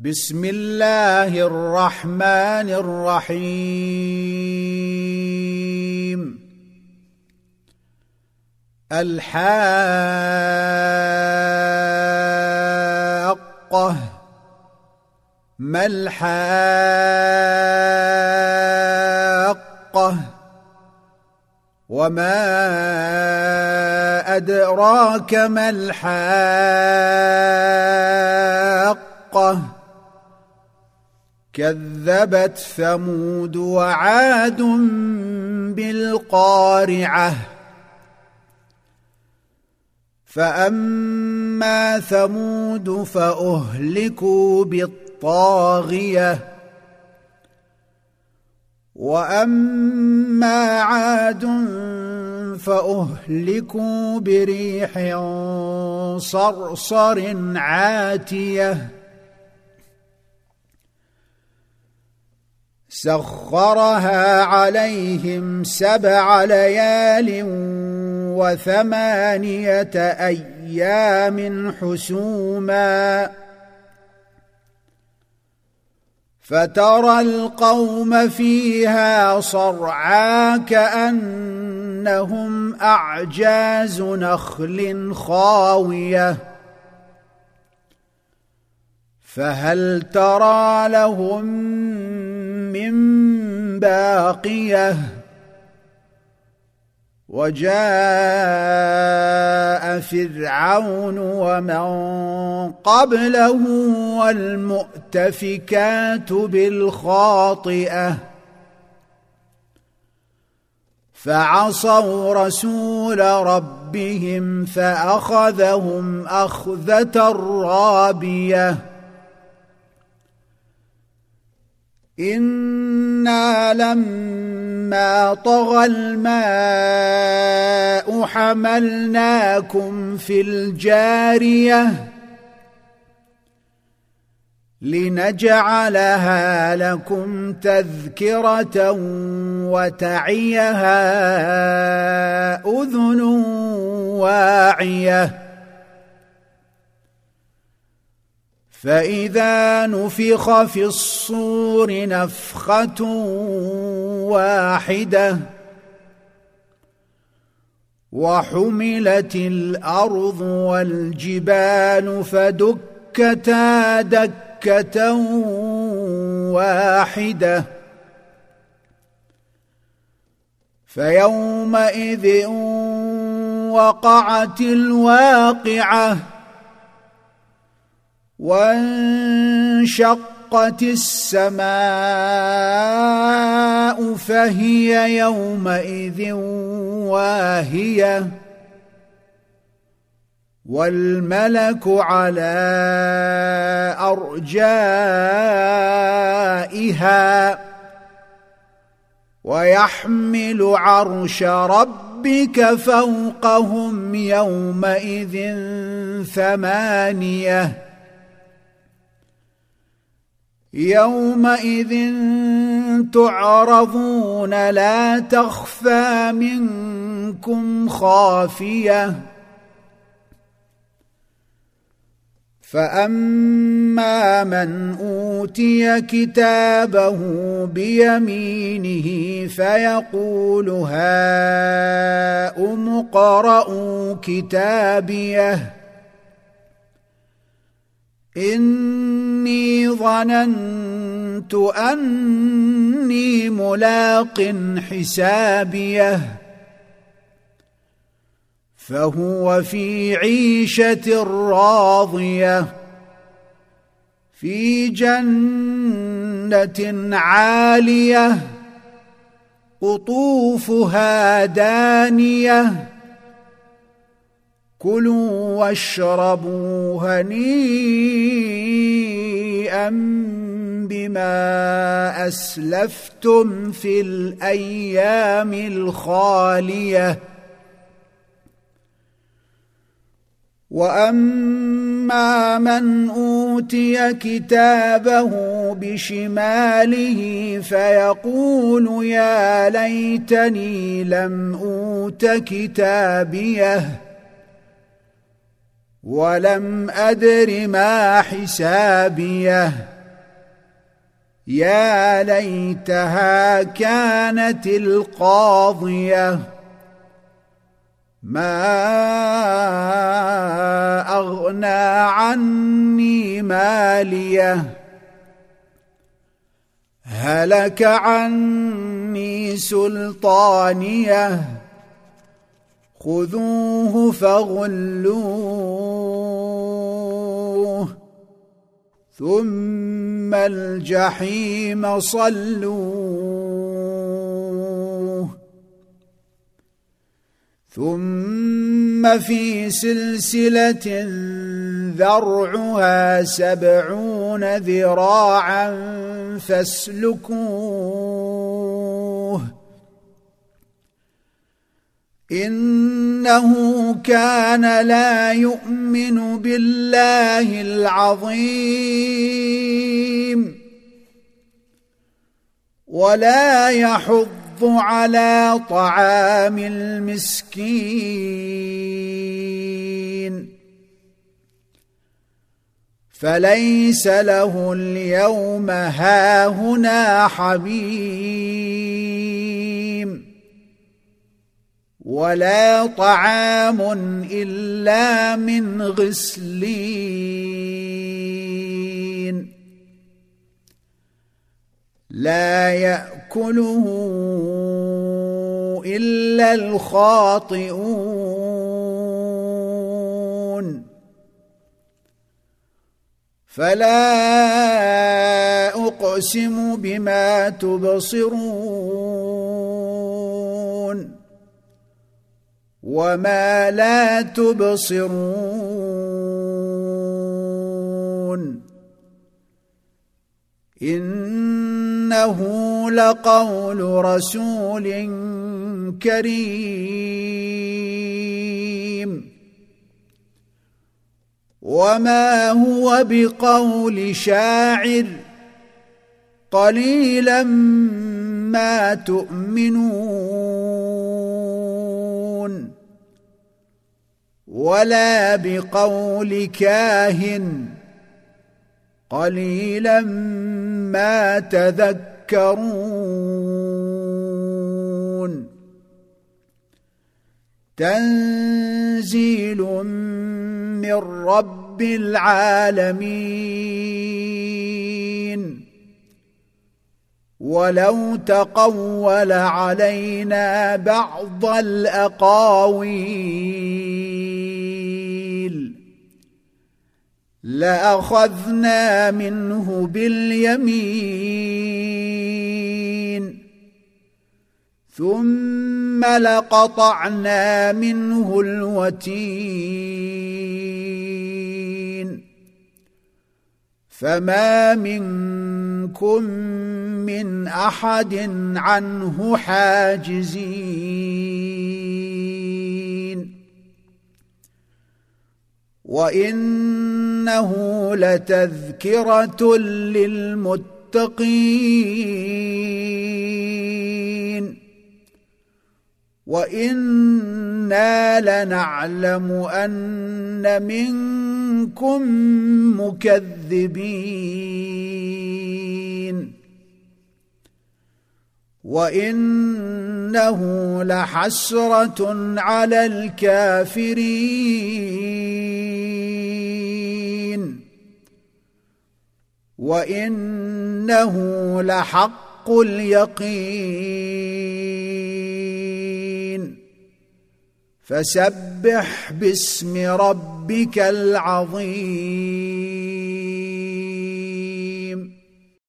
بسم الله الرحمن الرحيم. الحاقة. ما الحاقة؟ وما أدراك ما الحاقة؟ كذبت ثمود وعاد بالقارعة. فأما ثمود فأهلكوا بالطاغية، وأما عاد فأهلكوا بريح صرصر عاتية سخرها عليهم 7 ليال و8 أيام حسوما، فترى القوم فيها صرعى كأنهم أعجاز نخل خاوية، فهل ترى لهم من باقية؟ وجاء فرعون ومن قبله والمؤتفكات بالخاطئة، فعصوا رسول ربهم فأخذهم أخذة رابية. إنا لما طغى الماء حملناكم في الجارية لنجعلها لكم تذكرة وتعيها أذن واعية. فإذا نفخ في الصور نفخة واحدة وحملت الأرض والجبال فدكتا دكة واحدة، فيومئذ وقعت الواقعة، وانشقت السماء فهي يومئذ واهية، والملك على أرجائها، ويحمل عرش ربك فوقهم يومئذ 8. يومئذ تعرضون لا تخفى منكم خافية، فأما من أوتي كتابه بيمينه فيقول هاؤم اقرءوا كتابيه إني ظننت أني ملاق حسابيه، فهو في عيشة راضية في جنة عالية قطوفها دانية. كلوا واشربوا هنيئا بما أسلفتم في الأيام الخالية. وأما من أوتي كتابه بشماله فيقول يا ليتني لم أوت كتابيه ولم أدر ما حسابيه يا ليتها كانت القاضية ما أغنى عني ماليه هلك عني سلطانيه خذوه فغلوه ثم الجحيم صلوه ثم في سلسلة ذرعها 70 ذراعا فاسلكوه إنه كان لا يؤمن بالله العظيم ولا يحض على طعام المسكين فليس له اليوم هاهنا حميم ولا طعام إلا من غسلين لا يأكله إلا الخاطئون فلا أقسم بما تبصرون وما لا تبصرون إنه لقول رسول كريم وما هو بقول شاعر قليلا ما تؤمنون ولا بقول كاهن قليلا ما تذكرون تنزيل من رب العالمين ولو تقول علينا بعض الأقاويل لأخذنا منه باليمين ثم لقطعنا منه الوتين فما منكم من أحد عنه حاجزين وإنه لتذكرة للمتقين وإنا لنعلم أن منكم مكذبين وإنه لحسرة على الكافرين وإنه لحق اليقين فسبح باسم ربك العظيم